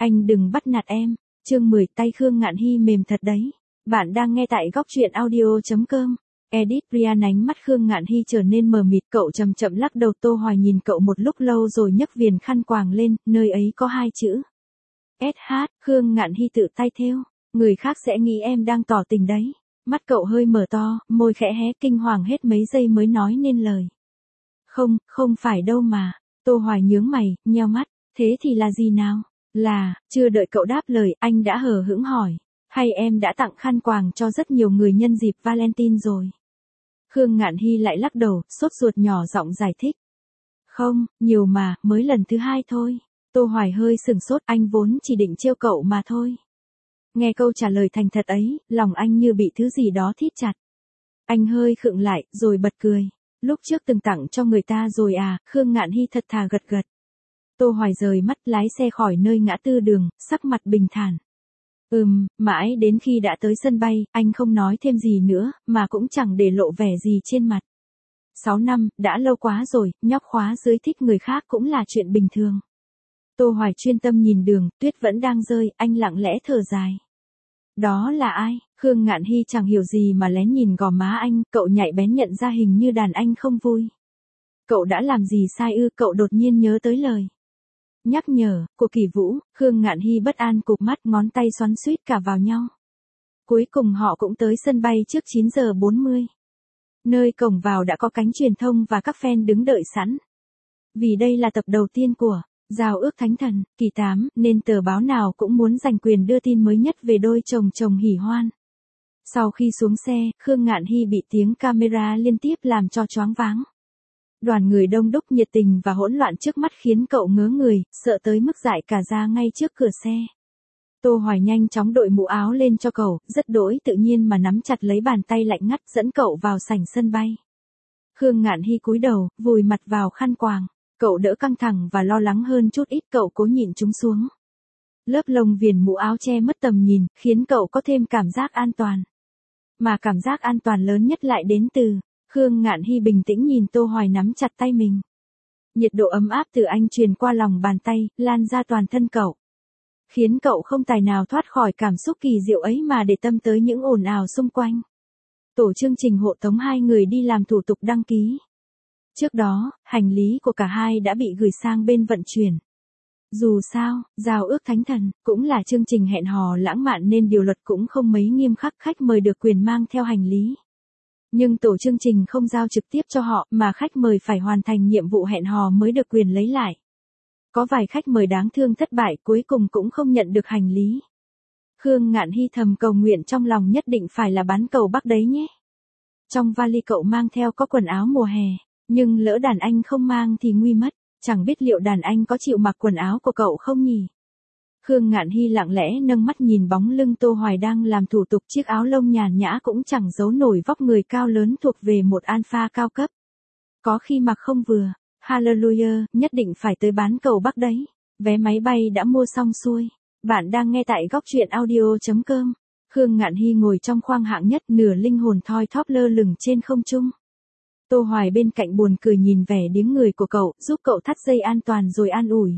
Anh đừng bắt nạt em. Chương 10 tay Khương Ngạn Hy mềm thật đấy. Bạn đang nghe tại góc truyện audio.com. Edit Brian ánh mắt Khương Ngạn Hy trở nên mờ mịt, cậu chậm chậm lắc đầu. Tô Hoài nhìn cậu một lúc lâu rồi nhấc viền khăn quàng lên, nơi ấy có 2 chữ. SH, Khương Ngạn Hy tự tay thêu. Người khác sẽ nghĩ em đang tỏ tình đấy. Mắt cậu hơi mở to, môi khẽ hé, kinh hoàng hết mấy giây mới nói nên lời. Không phải đâu mà. Tô Hoài nhướng mày, nheo mắt, thế thì là gì nào? Chưa đợi cậu đáp lời, anh đã hờ hững hỏi. Hay em đã tặng khăn quàng cho rất nhiều người nhân dịp Valentine rồi? Khương Ngạn Hy lại lắc đầu, sốt ruột nhỏ giọng giải thích. Không, nhiều mà, mới lần thứ 2 thôi. Tô Hoài hơi sừng sốt, anh vốn chỉ định trêu cậu mà thôi. Nghe câu trả lời thành thật ấy, lòng anh như bị thứ gì đó thít chặt. Anh hơi khựng lại, rồi bật cười. Lúc trước từng tặng cho người ta rồi à? Khương Ngạn Hy thật thà gật gật. Tô Hoài rời mắt lái xe khỏi nơi ngã tư đường, sắc mặt bình thản. Mãi đến khi đã tới sân bay, anh không nói thêm gì nữa, mà cũng chẳng để lộ vẻ gì trên mặt. 6 năm, đã lâu quá rồi, nhóc khóa dưới thích người khác cũng là chuyện bình thường. Tô Hoài chuyên tâm nhìn đường, tuyết vẫn đang rơi, anh lặng lẽ thở dài. Đó là ai? Khương Ngạn Hy chẳng hiểu gì mà lén nhìn gò má anh, cậu nhạy bén nhận ra hình như đàn anh không vui. Cậu đã làm gì sai ư? Cậu đột nhiên nhớ tới lời nhắc nhở của Kỳ Vũ. Khương Ngạn Hy bất an cụp mắt, ngón tay xoắn xuýt cả vào nhau. Cuối cùng họ cũng tới sân bay trước 9 giờ 40. Nơi cổng vào đã có cánh truyền thông và các fan đứng đợi sẵn. Vì đây là tập đầu tiên của Giao ước Thánh Thần, kỳ 8, nên tờ báo nào cũng muốn giành quyền đưa tin mới nhất về đôi chồng hỉ hoan. Sau khi xuống xe, Khương Ngạn Hy bị tiếng camera liên tiếp làm cho choáng váng. Đoàn người đông đúc nhiệt tình và hỗn loạn trước mắt khiến cậu ngớ người, sợ tới mức dại cả da ngay trước cửa xe. Tô Hoài nhanh chóng đội mũ áo lên cho cậu, rất đỗi tự nhiên mà nắm chặt lấy bàn tay lạnh ngắt dẫn cậu vào sảnh sân bay. Khương Ngạn Hy cúi đầu, vùi mặt vào khăn quàng. Cậu đỡ căng thẳng và lo lắng hơn chút ít, cậu cố nhịn chúng xuống. Lớp lông viền mũ áo che mất tầm nhìn, khiến cậu có thêm cảm giác an toàn. Mà cảm giác an toàn lớn nhất lại đến từ Khương Ngạn Hy bình tĩnh nhìn Tô Hoài nắm chặt tay mình. Nhiệt độ ấm áp từ anh truyền qua lòng bàn tay, lan ra toàn thân cậu. Khiến cậu không tài nào thoát khỏi cảm xúc kỳ diệu ấy mà để tâm tới những ồn ào xung quanh. Tổ chương trình hộ tống 2 người đi làm thủ tục đăng ký. Trước đó, hành lý của cả hai đã bị gửi sang bên vận chuyển. Dù sao, Giao ước Thánh Thần cũng là chương trình hẹn hò lãng mạn nên điều luật cũng không mấy nghiêm khắc, khách mời được quyền mang theo hành lý. Nhưng tổ chương trình không giao trực tiếp cho họ, mà khách mời phải hoàn thành nhiệm vụ hẹn hò mới được quyền lấy lại. Có vài khách mời đáng thương thất bại, cuối cùng cũng không nhận được hành lý. Khương Ngạn Hy thầm cầu nguyện trong lòng nhất định phải là bán cầu Bắc đấy nhé. Trong vali cậu mang theo có quần áo mùa hè, nhưng lỡ đàn anh không mang thì nguy mất, chẳng biết liệu đàn anh có chịu mặc quần áo của cậu không nhỉ? Khương Ngạn Hy lặng lẽ nâng mắt nhìn bóng lưng Tô Hoài đang làm thủ tục, chiếc áo lông nhàn nhã cũng chẳng giấu nổi vóc người cao lớn thuộc về một alpha cao cấp. Có khi mặc không vừa, hallelujah, nhất định phải tới bán cầu Bắc đấy. Vé máy bay đã mua xong xuôi. Bạn đang nghe tại góc truyện audio.com. Khương Ngạn Hy ngồi trong khoang hạng nhất, nửa linh hồn thoi thóp lơ lửng trên không trung. Tô Hoài bên cạnh buồn cười nhìn vẻ điếng người của cậu, giúp cậu thắt dây an toàn rồi an ủi.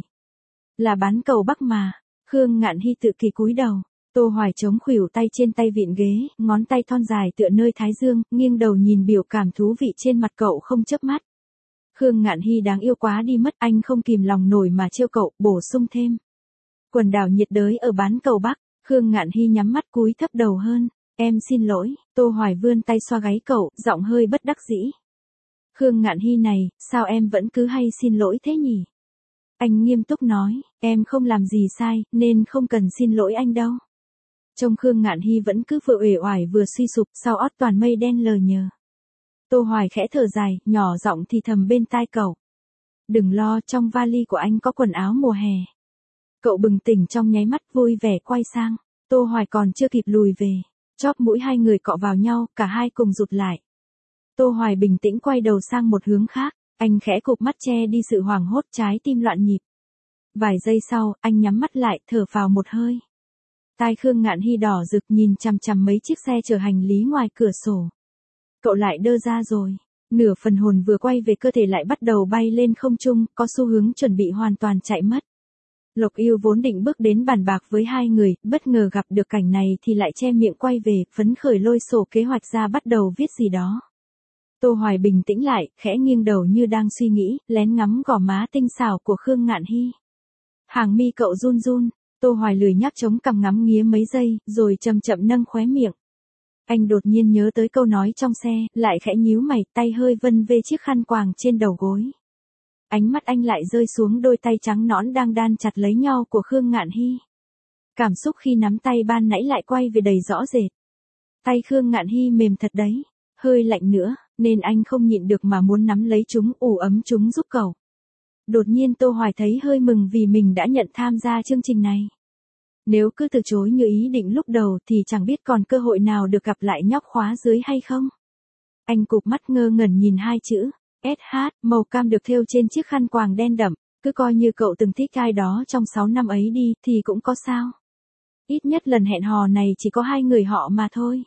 Là bán cầu Bắc mà. Khương Ngạn Hy tự kỳ cúi đầu. Tô Hoài chống khuỷu tay trên tay vịn ghế, ngón tay thon dài tựa nơi thái dương, nghiêng đầu nhìn biểu cảm thú vị trên mặt cậu không chớp mắt. Khương Ngạn Hy đáng yêu quá đi mất, anh không kìm lòng nổi mà trêu cậu, bổ sung thêm. Quần đảo nhiệt đới ở bán cầu Bắc. Khương Ngạn Hy nhắm mắt cúi thấp đầu hơn. Em xin lỗi. Tô Hoài vươn tay xoa gáy cậu, giọng hơi bất đắc dĩ. Khương Ngạn Hy này, sao em vẫn cứ hay xin lỗi thế nhỉ? Anh nghiêm túc nói, em không làm gì sai, nên không cần xin lỗi anh đâu. Trông Khương Ngạn Hy vẫn cứ vừa uể oải vừa suy sụp, sau ót toàn mây đen lờ nhờ. Tô Hoài khẽ thở dài, nhỏ giọng thì thầm bên tai cậu. Đừng lo, trong vali của anh có quần áo mùa hè. Cậu bừng tỉnh trong nháy mắt, vui vẻ quay sang. Tô Hoài còn chưa kịp lùi về. Chóp mũi hai người cọ vào nhau, cả hai cùng rụt lại. Tô Hoài bình tĩnh quay đầu sang một hướng khác. Anh khẽ cụp mắt che đi sự hoảng hốt, trái tim loạn nhịp. Vài giây sau, anh nhắm mắt lại, thở phào một hơi. Tai Khương Ngạn Hy đỏ rực nhìn chằm chằm mấy chiếc xe chở hành lý ngoài cửa sổ. Cậu lại đơ ra rồi. Nửa phần hồn vừa quay về cơ thể lại bắt đầu bay lên không trung, có xu hướng chuẩn bị hoàn toàn chạy mất. Lộc Yêu vốn định bước đến bàn bạc với hai người, bất ngờ gặp được cảnh này thì lại che miệng quay về, phấn khởi lôi sổ kế hoạch ra bắt đầu viết gì đó. Tô Hoài bình tĩnh lại, khẽ nghiêng đầu như đang suy nghĩ, lén ngắm gò má tinh xảo của Khương Ngạn Hy. Hàng mi cậu run run, Tô Hoài lười nhác chống cằm ngắm nghía mấy giây, rồi chậm chậm nâng khóe miệng. Anh đột nhiên nhớ tới câu nói trong xe, lại khẽ nhíu mày, tay hơi vân về chiếc khăn quàng trên đầu gối. Ánh mắt anh lại rơi xuống đôi tay trắng nõn đang đan chặt lấy nhau của Khương Ngạn Hy. Cảm xúc khi nắm tay ban nãy lại quay về đầy rõ rệt. Tay Khương Ngạn Hy mềm thật đấy, hơi lạnh nữa, nên anh không nhịn được mà muốn nắm lấy chúng, ủ ấm chúng giúp cậu. Đột nhiên Tô Hoài thấy hơi mừng vì mình đã nhận tham gia chương trình này. Nếu cứ từ chối như ý định lúc đầu thì chẳng biết còn cơ hội nào được gặp lại nhóc khóa dưới hay không. Anh cụp mắt ngơ ngẩn nhìn hai chữ SH màu cam được thêu trên chiếc khăn quàng đen đậm, cứ coi như cậu từng thích ai đó trong 6 năm ấy đi thì cũng có sao. Ít nhất lần hẹn hò này chỉ có hai người họ mà thôi.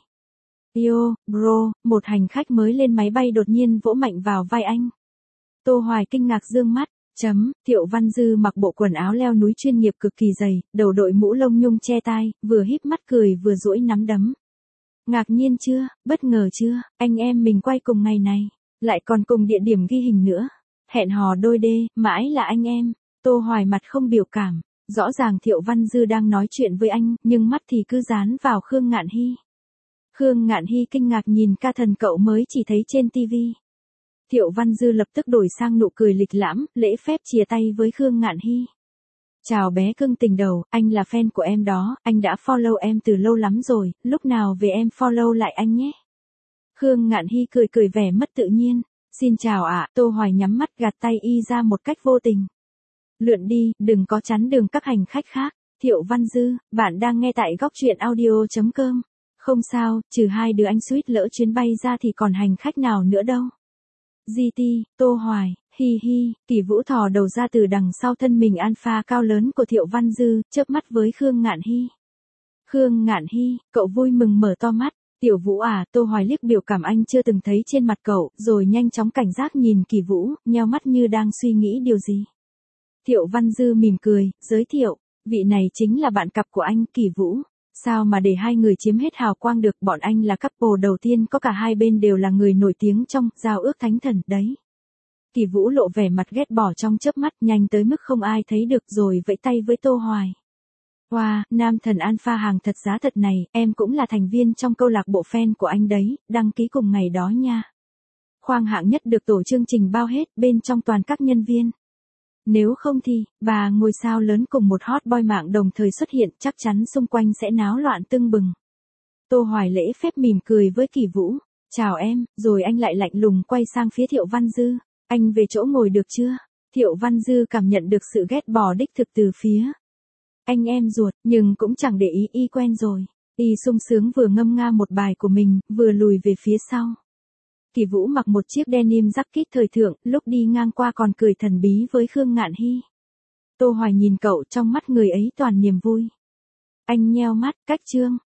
Yo, bro, một hành khách mới lên máy bay đột nhiên vỗ mạnh vào vai anh. Tô Hoài kinh ngạc dương mắt. Thiệu Văn Dư mặc bộ quần áo leo núi chuyên nghiệp cực kỳ dày, đầu đội mũ lông nhung che tai, vừa híp mắt cười vừa duỗi nắm đấm. Ngạc nhiên chưa, bất ngờ chưa, anh em mình quay cùng ngày này, lại còn cùng địa điểm ghi hình nữa. Hẹn hò đôi đê, mãi là anh em. Tô Hoài mặt không biểu cảm, rõ ràng Thiệu Văn Dư đang nói chuyện với anh, nhưng mắt thì cứ dán vào Khương Ngạn Hy. Khương Ngạn Hy kinh ngạc nhìn ca thần cậu mới chỉ thấy trên tivi. Thiệu Văn Dư lập tức đổi sang nụ cười lịch lãm, lễ phép chia tay với Khương Ngạn Hy. Chào bé cưng tình đầu, anh là fan của em đó, anh đã follow em từ lâu lắm rồi, lúc nào về em follow lại anh nhé. Khương Ngạn Hy cười cười vẻ mất tự nhiên. Xin chào ạ, Tô Hoài nhắm mắt gạt tay y ra một cách vô tình. Lượn đi, đừng có chắn đường các hành khách khác. Thiệu Văn Dư, bạn đang nghe tại góc truyện audio.com. Không sao, trừ hai đứa anh suýt lỡ chuyến bay ra thì còn hành khách nào nữa đâu. GT, Tô Hoài, hi hi, Kỳ Vũ thò đầu ra từ đằng sau thân mình alpha cao lớn của Thiệu Văn Dư, chớp mắt với Khương Ngạn Hy. Khương Ngạn Hy, cậu vui mừng mở to mắt. Tiểu Vũ à, Tô Hoài liếc biểu cảm anh chưa từng thấy trên mặt cậu, rồi nhanh chóng cảnh giác nhìn Kỳ Vũ, nheo mắt như đang suy nghĩ điều gì. Thiệu Văn Dư mỉm cười, giới thiệu, vị này chính là bạn cặp của anh, Kỳ Vũ. Sao mà để hai người chiếm hết hào quang được, bọn anh là couple đầu tiên có cả hai bên đều là người nổi tiếng trong giao ước thánh thần, đấy. Kỳ Vũ lộ vẻ mặt ghét bỏ trong chớp mắt, nhanh tới mức không ai thấy được, rồi vẫy tay với Tô Hoài. Wow, nam thần alpha hàng thật giá thật này, em cũng là thành viên trong câu lạc bộ fan của anh đấy, đăng ký cùng ngày đó nha. Khoang hạng nhất được tổ chương trình bao hết, bên trong toàn các nhân viên. Nếu không thì, bà ngôi sao lớn cùng một hot boy mạng đồng thời xuất hiện, chắc chắn xung quanh sẽ náo loạn tưng bừng. Tô Hoài lễ phép mỉm cười với Kỳ Vũ. Chào em, rồi anh lại lạnh lùng quay sang phía Thiệu Văn Dư. Anh về chỗ ngồi được chưa? Thiệu Văn Dư cảm nhận được sự ghét bỏ đích thực từ phía anh em ruột, nhưng cũng chẳng để ý, y quen rồi. Y sung sướng vừa ngâm nga một bài của mình, vừa lùi về phía sau. Kỳ Vũ mặc một chiếc denim jacket thời thượng, lúc đi ngang qua còn cười thần bí với Khương Ngạn Hy. Tô Hoài nhìn cậu, trong mắt người ấy toàn niềm vui. Anh nheo mắt, cách chương.